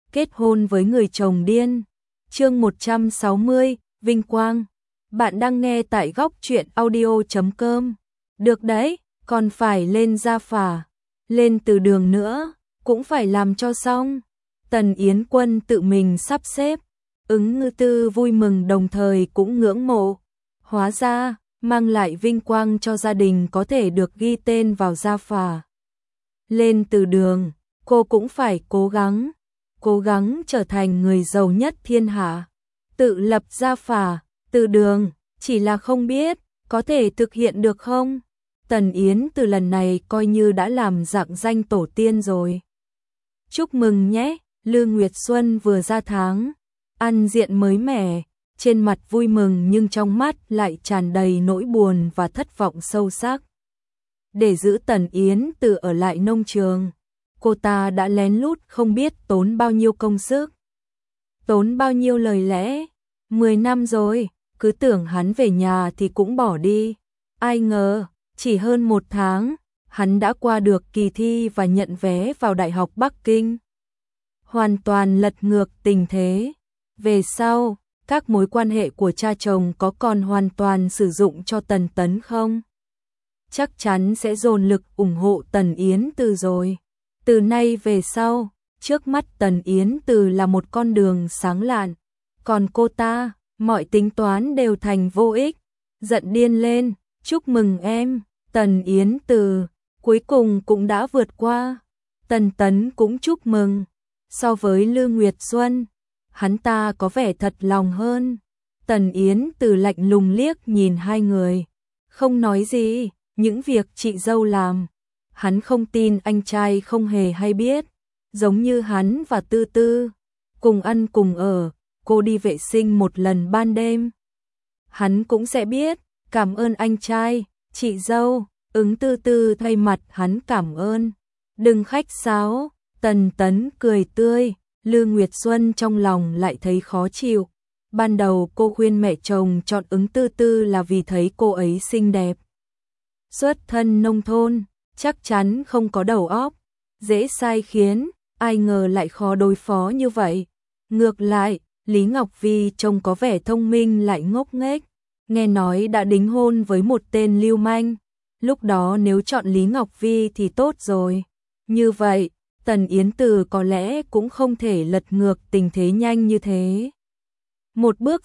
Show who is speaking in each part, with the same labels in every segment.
Speaker 1: kết hôn với người chồng điên. Chương 160, Vinh Quang. Bạn đang nghe tại góc truyện audio.com. Được đấy, còn phải lên gia phả, lên từ đường nữa, cũng phải làm cho xong. Tần Yến Quân tự mình sắp xếp. Ứng Ngư Tư vui mừng đồng thời cũng ngưỡng mộ. Hóa ra, mang lại vinh quang cho gia đình có thể được ghi tên vào gia phả. Lên từ đường, cô cũng phải cố gắng trở thành người giàu nhất thiên hạ. Tự lập gia phả, từ đường, chỉ là không biết, có thể thực hiện được không? Tần Yến từ lần này coi như đã làm rạng danh tổ tiên rồi. Chúc mừng nhé, Lương Nguyệt Xuân vừa ra tháng, ăn diện mới mẻ, trên mặt vui mừng nhưng trong mắt lại tràn đầy nỗi buồn và thất vọng sâu sắc. Để giữ Tần Yến Từ ở lại nông trường, cô ta đã lén lút không biết tốn bao nhiêu công sức, tốn bao nhiêu lời lẽ. 10 năm rồi, cứ tưởng hắn về nhà thì cũng bỏ đi. Ai ngờ, chỉ hơn 1 tháng, hắn đã qua được kỳ thi và nhận vé vào Đại học Bắc Kinh. Hoàn toàn lật ngược tình thế. Về sau, các mối quan hệ của cha chồng có còn hoàn toàn sử dụng cho Tần Tấn không? Chắc chắn sẽ dồn lực ủng hộ Tần Yến Từ rồi. Từ nay về sau, trước mắt Tần Yến Từ là một con đường sáng lạn, còn cô ta, mọi tính toán đều thành vô ích. Giận điên lên, chúc mừng em, Tần Yến Từ, cuối cùng cũng đã vượt qua. Tần Tấn cũng chúc mừng. So với Lương Nguyệt Xuân, hắn ta có vẻ thật lòng hơn. Tần Yến Từ lạnh lùng liếc nhìn hai người, không nói gì. Những việc chị dâu làm, hắn không tin anh trai không hề hay biết. Giống như hắn và Tư Tư, cùng ăn cùng ở, cô đi vệ sinh một lần ban đêm, hắn cũng sẽ biết. Cảm ơn anh trai, chị dâu. Ứng Tư Tư thay mặt hắn cảm ơn. Đừng khách sáo. Tần Tấn cười tươi. Lương Nguyệt Xuân trong lòng lại thấy khó chịu. Ban đầu cô khuyên mẹ chồng chọn Ứng Tư Tư là vì thấy cô ấy xinh đẹp, xuất thân nông thôn, chắc chắn không có đầu óc, dễ sai khiến. Ai ngờ lại khó đối phó như vậy. Ngược lại, Lý Ngọc Vi trông có vẻ thông minh lại ngốc nghếch. Nghe nói đã đính hôn với một tên lưu manh. Lúc đó nếu chọn Lý Ngọc Vi thì tốt rồi. Như vậy, Tần Yến Từ có lẽ cũng không thể lật ngược tình thế nhanh như thế. Một bước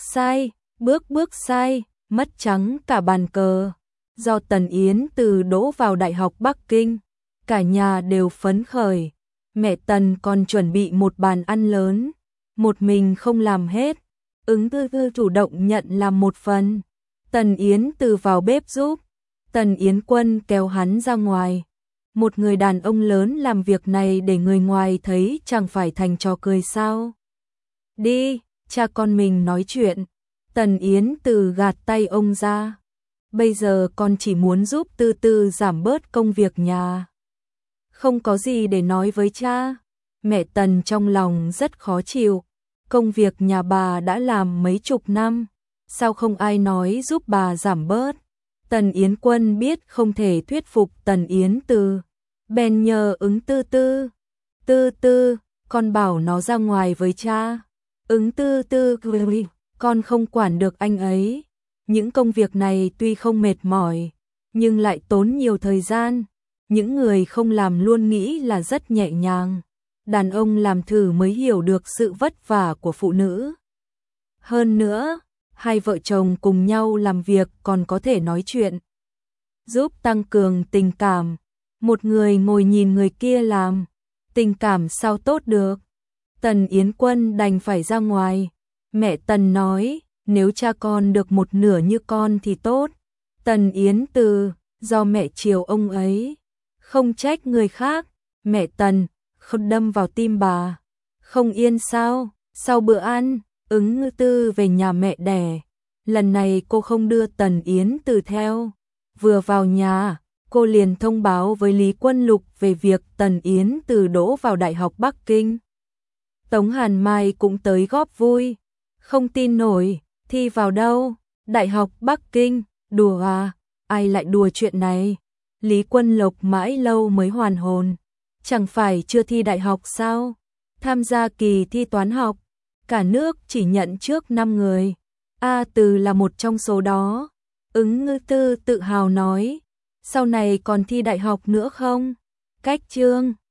Speaker 1: sai, mất trắng cả bàn cờ. Do Tần Yến Từ đỗ vào Đại học Bắc Kinh, cả nhà đều phấn khởi. Mẹ Tần còn chuẩn bị một bàn ăn lớn, một mình không làm hết. Ứng Tư Tư chủ động nhận làm một phần. Tần Yến Từ vào bếp giúp. Tần Yến Quân kéo hắn ra ngoài. Một người đàn ông lớn làm việc này để người ngoài thấy chẳng phải thành trò cười sao? Đi, cha con mình nói chuyện. Tần Yến Từ gạt tay ông ra. Bây giờ con chỉ muốn giúp Tư Tư giảm bớt công việc nhà. Không có gì để nói với cha. Mẹ Tần trong lòng rất khó chịu. Công việc nhà bà đã làm mấy chục năm, sao không ai nói giúp bà giảm bớt? Tần Yến Quân biết không thể thuyết phục Tần Yến Từ, bèn nhờ Ứng Tư Tư. Tư Tư, con bảo nó ra ngoài với cha. Ứng Tư Tư, con không quản được anh ấy. Những công việc này tuy không mệt mỏi, nhưng lại tốn nhiều thời gian. Những người không làm luôn nghĩ là rất nhẹ nhàng. Đàn ông làm thử mới hiểu được sự vất vả của phụ nữ. Hơn nữa, hai vợ chồng cùng nhau làm việc còn có thể nói chuyện, giúp tăng cường tình cảm. Một người ngồi nhìn người kia làm, tình cảm sao tốt được. Tần Yến Quân đành phải ra ngoài. Mẹ Tần nói, nếu cha con được một nửa như con thì tốt. Tần Yến Từ, do mẹ chiều ông ấy, không trách người khác. Mẹ Tần không đâm vào tim bà. Không yên sao? Sau bữa ăn, Ứng Ngư Tư về nhà mẹ đẻ. Lần này cô không đưa Tần Yến Từ theo. Vừa vào nhà, cô liền thông báo với Lý Quân Lục về việc Tần Yến Từ đỗ vào Đại học Bắc Kinh. Tống Hàn Mai cũng tới góp vui. Không tin nổi, thi vào đâu? Đại học Bắc Kinh, đùa à? Ai lại đùa chuyện này? Lý Quân Lục mãi lâu mới hoàn hồn. Chẳng phải chưa thi đại học sao? tham gia kỳ thi toán học, cả nước chỉ nhận trước 5 người. A Từ là một trong số đó. Ứng Ngư Tư tự hào nói, sau này còn thi đại học nữa không? Cách chương